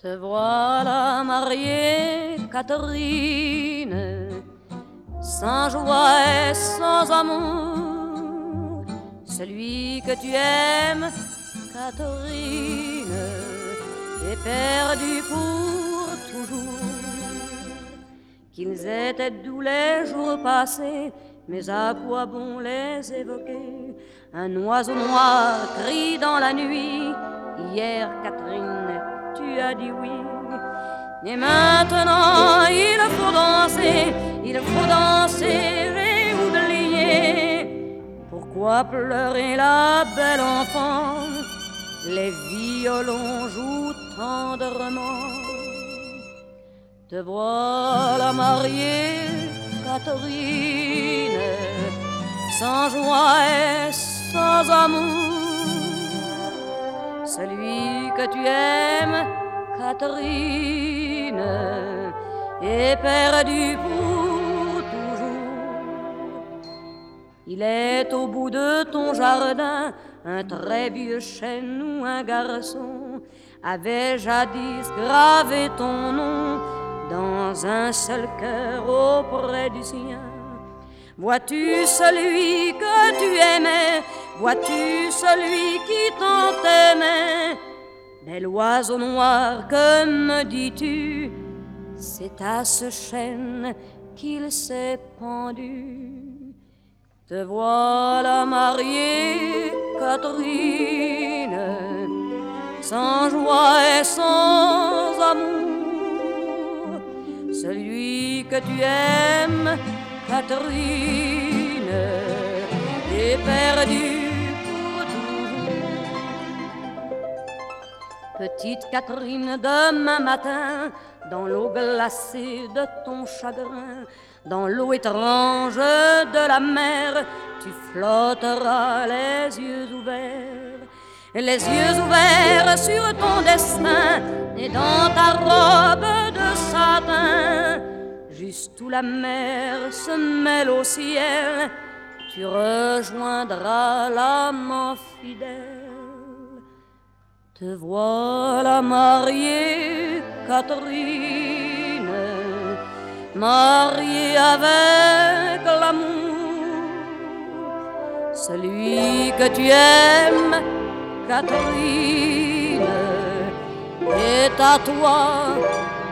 Te voilà mariée, Catherine, sans joie et sans amour. Celui que tu aimes, Catherine, est perdu pour toujours. Qu'ils étaient doux les jours passés, mais à quoi bon les évoquer? Un oiseau noir crie dans la nuit. Hier, Catherine, tu as dit oui. Et maintenant, il faut danser et oublier. Pourquoi pleurer la belle enfant? Les violons jouent tendrement. Te voilà mariée, Catherine, sans joie et sans amour. Celui que tu aimes, Catherine, est perdu pour toujours. Il est au bout de ton jardin, un très vieux chêne où un garçon avait jadis gravé ton nom dans un seul cœur auprès du sien. Vois-tu celui que tu aimais? Vois-tu celui qui tant aimait? Bel oiseau noir, que me dis-tu? C'est à ce chêne qu'il s'est pendu. Te voilà mariée, Catherine, sans joie et sans amour. Celui que tu aimes, Catherine, est perdu pour toujours. Petite Catherine, demain matin, dans l'eau glacée de ton chagrin, dans l'eau étrange de la mer, tu flotteras les yeux ouverts sur ton destin, et dans ta robe de satin, juste où la mer se mêle au ciel, tu rejoindras l'amant fidèle. Te voilà mariée, Catherine, mariée avec l'amour. Celui que tu aimes, Catherine, est à toi